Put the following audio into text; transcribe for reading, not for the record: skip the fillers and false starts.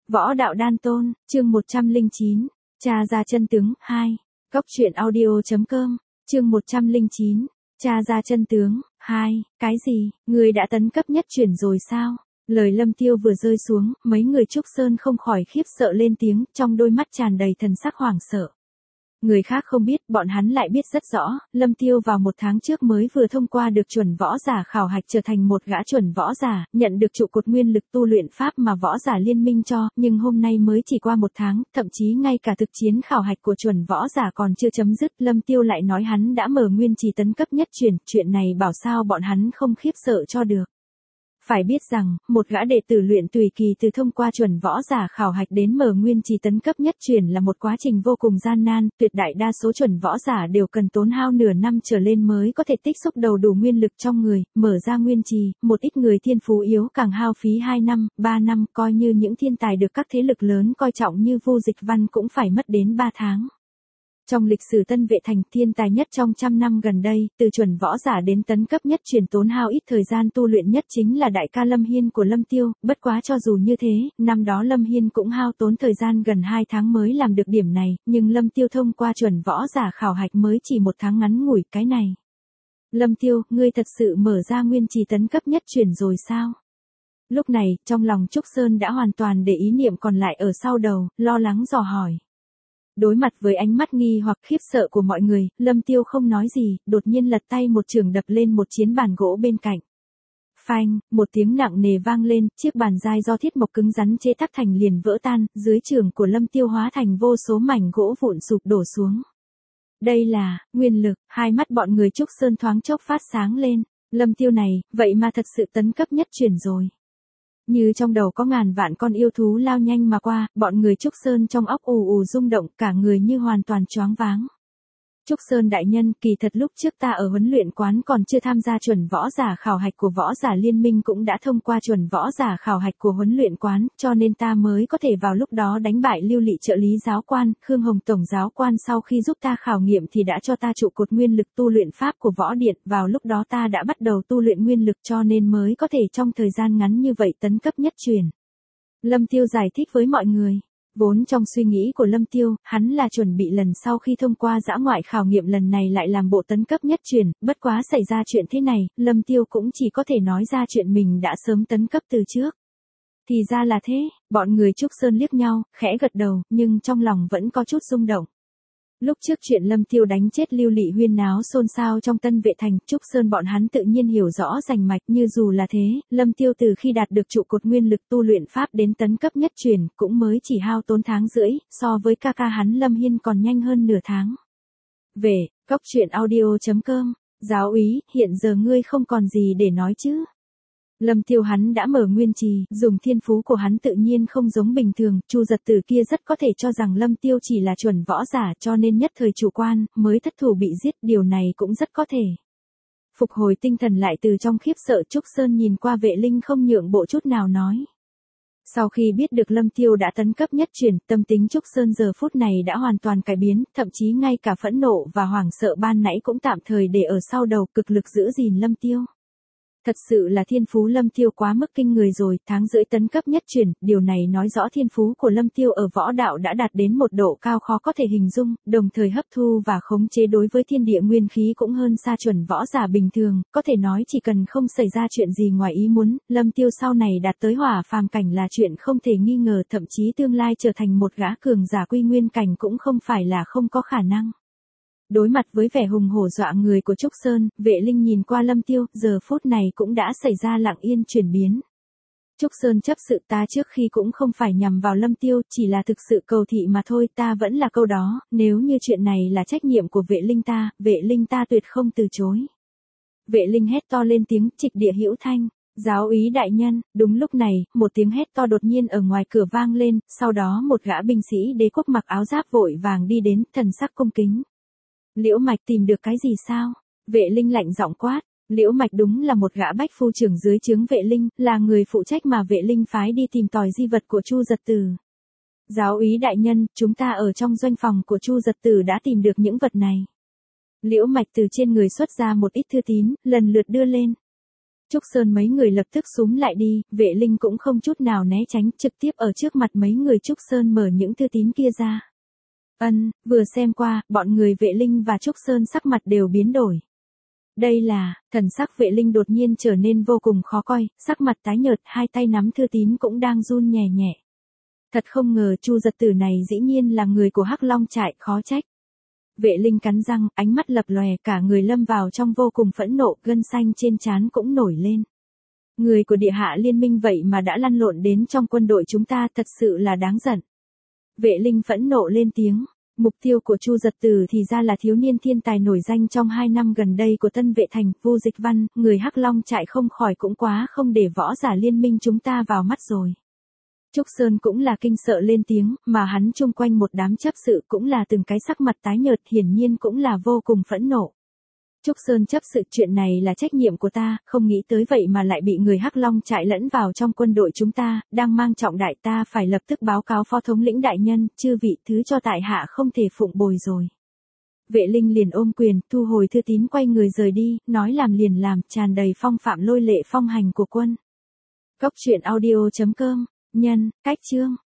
Võ đạo đan tôn, chương 109, tra ra chân tướng, 2. Cốc truyện audio.com, chương 109, tra ra chân tướng, 2. Cái gì, người đã tấn cấp nhất chuyển rồi sao? Lời Lâm Tiêu vừa rơi xuống, mấy người Trúc Sơn không khỏi khiếp sợ lên tiếng, trong đôi mắt tràn đầy thần sắc hoảng sợ. Người khác không biết, bọn hắn lại biết rất rõ, Lâm Tiêu vào 1 tháng trước mới vừa thông qua được chuẩn võ giả khảo hạch trở thành một gã chuẩn võ giả, nhận được trụ cột nguyên lực tu luyện pháp mà võ giả liên minh cho, nhưng hôm nay mới chỉ qua 1 tháng, thậm chí ngay cả thực chiến khảo hạch của chuẩn võ giả còn chưa chấm dứt, Lâm Tiêu lại nói hắn đã mở nguyên trì tấn cấp nhất chuyển, chuyện này bảo sao bọn hắn không khiếp sợ cho được. Phải biết rằng, một gã đệ tử luyện tùy kỳ từ thông qua chuẩn võ giả khảo hạch đến mở nguyên trì tấn cấp nhất chuyển là một quá trình vô cùng gian nan, tuyệt đại đa số chuẩn võ giả đều cần tốn hao nửa năm trở lên mới có thể tích xúc đầu đủ nguyên lực trong người, mở ra nguyên trì, một ít người thiên phú yếu càng hao phí 2 năm, 3 năm, coi như những thiên tài được các thế lực lớn coi trọng như Vu Dịch Văn cũng phải mất đến 3 tháng. Trong lịch sử Tân Vệ Thành, thiên tài nhất trong 100 năm gần đây, từ chuẩn võ giả đến tấn cấp nhất chuyển tốn hao ít thời gian tu luyện nhất chính là đại ca Lâm Hiên của Lâm Tiêu, bất quá cho dù như thế, năm đó Lâm Hiên cũng hao tốn thời gian gần 2 tháng mới làm được điểm này, nhưng Lâm Tiêu thông qua chuẩn võ giả khảo hạch mới chỉ 1 tháng ngắn ngủi, cái này. Lâm Tiêu, ngươi thật sự mở ra nguyên trì tấn cấp nhất chuyển rồi sao? Lúc này, trong lòng Trúc Sơn đã hoàn toàn để ý niệm còn lại ở sau đầu, lo lắng dò hỏi. Đối mặt với ánh mắt nghi hoặc khiếp sợ của mọi người, Lâm Tiêu không nói gì, đột nhiên lật tay một chưởng đập lên một chiến bàn gỗ bên cạnh. Phanh, một tiếng nặng nề vang lên, chiếc bàn dai do thiết mộc cứng rắn chế tác thành liền vỡ tan, dưới chưởng của Lâm Tiêu hóa thành vô số mảnh gỗ vụn sụp đổ xuống. Đây là nguyên lực, hai mắt bọn người Trúc Sơn thoáng chốc phát sáng lên, Lâm Tiêu này, vậy mà thật sự tấn cấp nhất chuyển rồi. Như trong đầu có ngàn vạn con yêu thú lao nhanh mà qua, bọn người Trúc Sơn trong óc ù ù rung động, cả người như hoàn toàn choáng váng. Trúc Sơn đại nhân, kỳ thật lúc trước ta ở huấn luyện quán còn chưa tham gia chuẩn võ giả khảo hạch của võ giả liên minh cũng đã thông qua chuẩn võ giả khảo hạch của huấn luyện quán, cho nên ta mới có thể vào lúc đó đánh bại Lưu Lị trợ lý giáo quan, Khương Hồng tổng giáo quan sau khi giúp ta khảo nghiệm thì đã cho ta trụ cột nguyên lực tu luyện pháp của võ điện, vào lúc đó ta đã bắt đầu tu luyện nguyên lực cho nên mới có thể trong thời gian ngắn như vậy tấn cấp nhất chuyển. Lâm Tiêu giải thích với mọi người. Vốn trong suy nghĩ của Lâm Tiêu, hắn là chuẩn bị lần sau khi thông qua dã ngoại khảo nghiệm lần này lại làm bộ tấn cấp nhất chuyển, bất quá xảy ra chuyện thế này, Lâm Tiêu cũng chỉ có thể nói ra chuyện mình đã sớm tấn cấp từ trước. Thì ra là thế, bọn người Trúc Sơn liếc nhau, khẽ gật đầu, nhưng trong lòng vẫn có chút rung động. Lúc trước chuyện Lâm Tiêu đánh chết Lưu Lị huyên náo xôn xao trong Tân Vệ Thành, Trúc Sơn bọn hắn tự nhiên hiểu rõ rành mạch, như dù là thế, Lâm Tiêu từ khi đạt được trụ cột nguyên lực tu luyện pháp đến tấn cấp nhất chuyển, cũng mới chỉ hao tốn tháng rưỡi, so với ca ca hắn Lâm Hiên còn nhanh hơn nửa tháng. Về, Cốc truyện audio.com, giáo úy, hiện giờ ngươi không còn gì để nói chứ? Lâm Tiêu hắn đã mở nguyên trì, dùng thiên phú của hắn tự nhiên không giống bình thường, Chu Giật Tử kia rất có thể cho rằng Lâm Tiêu chỉ là chuẩn võ giả cho nên nhất thời chủ quan, mới thất thủ bị giết, điều này cũng rất có thể. Phục hồi tinh thần lại từ trong khiếp sợ, Trúc Sơn nhìn qua Vệ Linh không nhượng bộ chút nào nói. Sau khi biết được Lâm Tiêu đã tấn cấp nhất chuyển, tâm tính Trúc Sơn giờ phút này đã hoàn toàn cải biến, thậm chí ngay cả phẫn nộ và hoảng sợ ban nãy cũng tạm thời để ở sau đầu, cực lực giữ gìn Lâm Tiêu. Thật sự là thiên phú Lâm Tiêu quá mức kinh người rồi, tháng rưỡi tấn cấp nhất chuyển, điều này nói rõ thiên phú của Lâm Tiêu ở võ đạo đã đạt đến một độ cao khó có thể hình dung, đồng thời hấp thu và khống chế đối với thiên địa nguyên khí cũng hơn xa chuẩn võ giả bình thường, có thể nói chỉ cần không xảy ra chuyện gì ngoài ý muốn, Lâm Tiêu sau này đạt tới hỏa phàm cảnh là chuyện không thể nghi ngờ, thậm chí tương lai trở thành một gã cường giả quy nguyên cảnh cũng không phải là không có khả năng. Đối mặt với vẻ hùng hổ dọa người của Trúc Sơn, Vệ Linh nhìn qua Lâm Tiêu, giờ phút này cũng đã xảy ra lặng yên chuyển biến. Trúc Sơn chấp sự, ta trước khi cũng không phải nhằm vào Lâm Tiêu, chỉ là thực sự cầu thị mà thôi, ta vẫn là câu đó, nếu như chuyện này là trách nhiệm của Vệ Linh ta tuyệt không từ chối. Vệ Linh hét to lên tiếng, trịch địa hữu thanh. Giáo úy đại nhân, đúng lúc này, một tiếng hét to đột nhiên ở ngoài cửa vang lên, sau đó một gã binh sĩ đế quốc mặc áo giáp vội vàng đi đến, thần sắc cung kính. Liễu Mạch tìm được cái gì sao? Vệ Linh lạnh giọng quát. Liễu Mạch đúng là một gã bách phu trưởng dưới trướng Vệ Linh, là người phụ trách mà Vệ Linh phái đi tìm tòi di vật của Chu Giật Tử. Giáo úy đại nhân, chúng ta ở trong doanh phòng của Chu Giật Tử đã tìm được những vật này. Liễu Mạch từ trên người xuất ra một ít thư tín, lần lượt đưa lên. Trúc Sơn mấy người lập tức xúm lại đi, Vệ Linh cũng không chút nào né tránh, trực tiếp ở trước mặt mấy người Trúc Sơn mở những thư tín kia ra. Vừa xem qua, bọn người Vệ Linh và Trúc Sơn sắc mặt đều biến đổi. Đây là, thần sắc Vệ Linh đột nhiên trở nên vô cùng khó coi, sắc mặt tái nhợt, hai tay nắm thư tín cũng đang run nhẹ nhẹ. Thật không ngờ Chu Giật Tử này dĩ nhiên là người của Hắc Long trại, khó trách. Vệ Linh cắn răng, ánh mắt lập lòe, cả người lâm vào trong vô cùng phẫn nộ, gân xanh trên trán cũng nổi lên. Người của địa hạ liên minh vậy mà đã lăn lộn đến trong quân đội chúng ta, thật sự là đáng giận. Vệ Linh phẫn nộ lên tiếng. Mục tiêu của Chu Giật Tử thì ra là thiếu niên thiên tài nổi danh trong 2 năm gần đây của Tân Vệ Thành, Vu Dịch Văn, người Hắc Long trại không khỏi cũng quá không để võ giả liên minh chúng ta vào mắt rồi. Trúc Sơn cũng là kinh sợ lên tiếng, mà hắn chung quanh một đám chấp sự cũng là từng cái sắc mặt tái nhợt, hiển nhiên cũng là vô cùng phẫn nộ. Trúc Sơn chấp sự, chuyện này là trách nhiệm của ta, không nghĩ tới vậy mà lại bị người Hắc Long trại lẫn vào trong quân đội chúng ta, đang mang trọng đại, ta phải lập tức báo cáo phó thống lĩnh đại nhân, chư vị thứ cho tại hạ không thể phụng bồi rồi. Vệ Linh liền ôm quyền, thu hồi thư tín, quay người rời đi, nói làm liền làm, tràn đầy phong phạm lôi lệ phong hành của quân. Cốc truyện audio.com, nhân, cách chương.